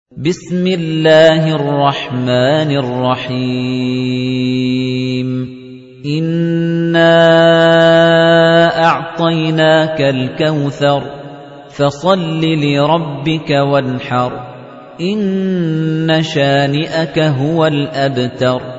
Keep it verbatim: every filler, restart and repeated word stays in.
بسم الله الرحمن الرحيم إنا أعطيناك الكوثر فصل لربك وانحر إن شانئك هو الأبتر